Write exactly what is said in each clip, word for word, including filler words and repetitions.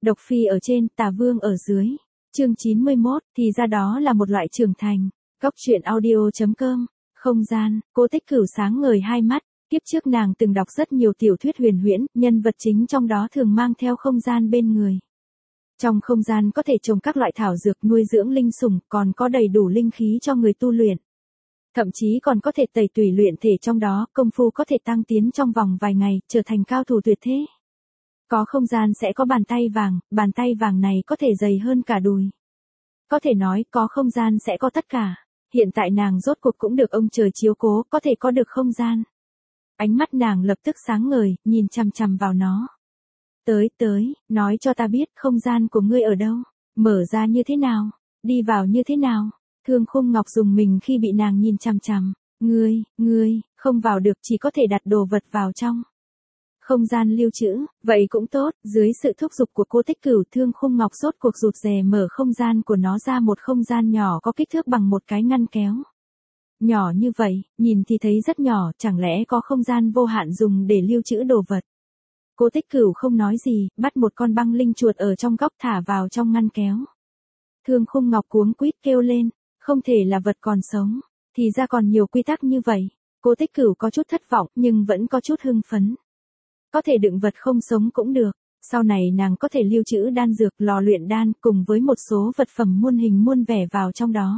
Độc Phi ở trên, Tà Vương ở dưới. Chương chín mươi mốt, thì ra đó là một loại trưởng thành. Góc truyện audio chấm com. Không gian, Cố Tích Cửu sáng ngời hai mắt. Kiếp trước nàng từng đọc rất nhiều tiểu thuyết huyền huyễn, nhân vật chính trong đó thường mang theo không gian bên người. Trong không gian có thể trồng các loại thảo dược nuôi dưỡng linh sủng, còn có đầy đủ linh khí cho người tu luyện. Thậm chí còn có thể tẩy tùy luyện thể trong đó, công phu có thể tăng tiến trong vòng vài ngày, trở thành cao thủ tuyệt thế. Có không gian sẽ có bàn tay vàng, bàn tay vàng này có thể dày hơn cả đùi. Có thể nói, có không gian sẽ có tất cả. Hiện tại nàng rốt cuộc cũng được ông trời chiếu cố, có thể có được không gian. Ánh mắt nàng lập tức sáng ngời, nhìn chằm chằm vào nó. Tới tới, nói cho ta biết không gian của ngươi ở đâu, mở ra như thế nào, đi vào như thế nào. Thương Khung Ngọc dùng mình khi bị nàng nhìn chằm chằm. Ngươi, ngươi, không vào được, chỉ có thể đặt đồ vật vào trong. Không gian lưu trữ, vậy cũng tốt, dưới sự thúc giục của Cố Tích Cửu, Thương Khung Ngọc rốt cuộc rụt rè mở không gian của nó ra, một không gian nhỏ có kích thước bằng một cái ngăn kéo. Nhỏ như vậy, nhìn thì thấy rất nhỏ, chẳng lẽ có không gian vô hạn dùng để lưu trữ đồ vật. Cố Tích Cửu không nói gì, bắt một con băng linh chuột ở trong góc thả vào trong ngăn kéo. Thương Khung Ngọc cuống quýt kêu lên, không thể là vật còn sống, thì ra còn nhiều quy tắc như vậy. Cố Tích Cửu có chút thất vọng, nhưng vẫn có chút hưng phấn. Có thể đựng vật không sống cũng được, sau này nàng có thể lưu trữ đan dược, lò luyện đan, cùng với một số vật phẩm muôn hình muôn vẻ vào trong đó.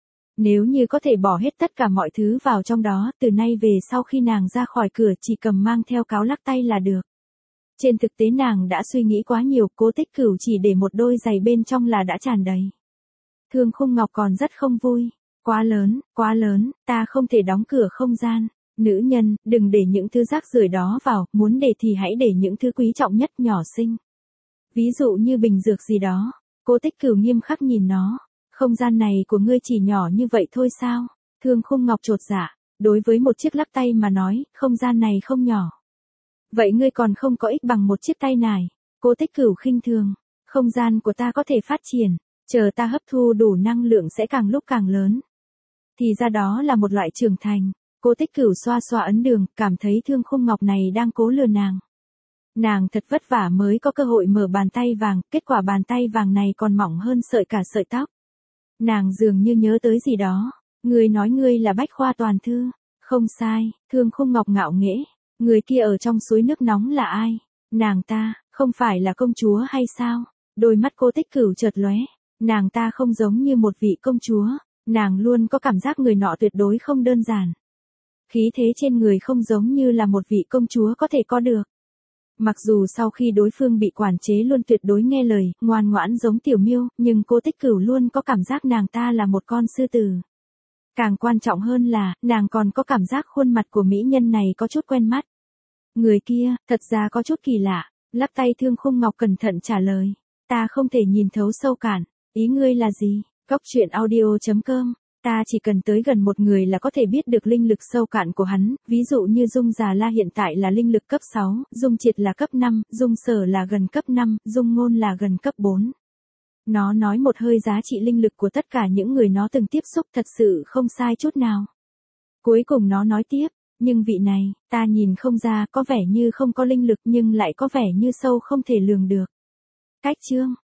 Nếu như có thể bỏ hết tất cả mọi thứ vào trong đó, từ nay về sau khi nàng ra khỏi cửa chỉ cầm mang theo cáo lắc tay là được. Trên thực tế nàng đã suy nghĩ quá nhiều, Cố Tích Cửu chỉ để một đôi giày bên trong là đã tràn đầy. Thương Khung Ngọc còn rất không vui. Quá lớn, quá lớn, ta không thể đóng cửa không gian. Nữ nhân, đừng để những thứ rác rưởi đó vào, muốn để thì hãy để những thứ quý trọng nhất, nhỏ xinh. Ví dụ như bình dược gì đó. Cố Tích Cửu nghiêm khắc nhìn nó. Không gian này của ngươi chỉ nhỏ như vậy thôi sao? Thương Khung Ngọc chột dạ, đối với một chiếc lắc tay mà nói, không gian này không nhỏ. Vậy ngươi còn không có ích bằng một chiếc tay nải. Cố Tích Cửu khinh thường. Không gian của ta có thể phát triển, chờ ta hấp thu đủ năng lượng sẽ càng lúc càng lớn. Thì ra đó là một loại trưởng thành. Cố Tích Cửu xoa xoa ấn đường, cảm thấy Thương Khung Ngọc này đang cố lừa nàng. Nàng thật vất vả mới có cơ hội mở bàn tay vàng, kết quả bàn tay vàng này còn mỏng hơn sợi cả sợi tóc. Nàng dường như nhớ tới gì đó. Ngươi nói ngươi là bách khoa toàn thư. Không sai, Thương Khung Ngọc ngạo nghễ. Người kia ở trong suối nước nóng là ai? Nàng ta, không phải là công chúa hay sao? Đôi mắt Cố Tích Cửu chợt lóe. Nàng ta không giống như một vị công chúa. Nàng luôn có cảm giác người nọ tuyệt đối không đơn giản. Khí thế trên người không giống như là một vị công chúa có thể có được. Mặc dù sau khi đối phương bị quản chế luôn tuyệt đối nghe lời, ngoan ngoãn giống tiểu miêu, nhưng Cố Tích Cửu luôn có cảm giác nàng ta là một con sư tử. Càng quan trọng hơn là, nàng còn có cảm giác khuôn mặt của mỹ nhân này có chút quen mắt. Người kia, thật ra có chút kỳ lạ. Lắc tay Thương Khung Ngọc cẩn thận trả lời. Ta không thể nhìn thấu sâu cạn. Ý ngươi là gì? Góc truyện audio chấm com. Ta chỉ cần tới gần một người là có thể biết được linh lực sâu cạn của hắn, ví dụ như Dung Già La hiện tại là linh lực cấp sáu, Dung Triệt là cấp năm, Dung Sở là gần cấp năm, Dung Ngôn là gần cấp bốn. Nó nói một hơi giá trị linh lực của tất cả những người nó từng tiếp xúc, thật sự không sai chút nào. Cuối cùng nó nói tiếp, nhưng vị này, ta nhìn không ra, có vẻ như không có linh lực nhưng lại có vẻ như sâu không thể lường được. Cách chương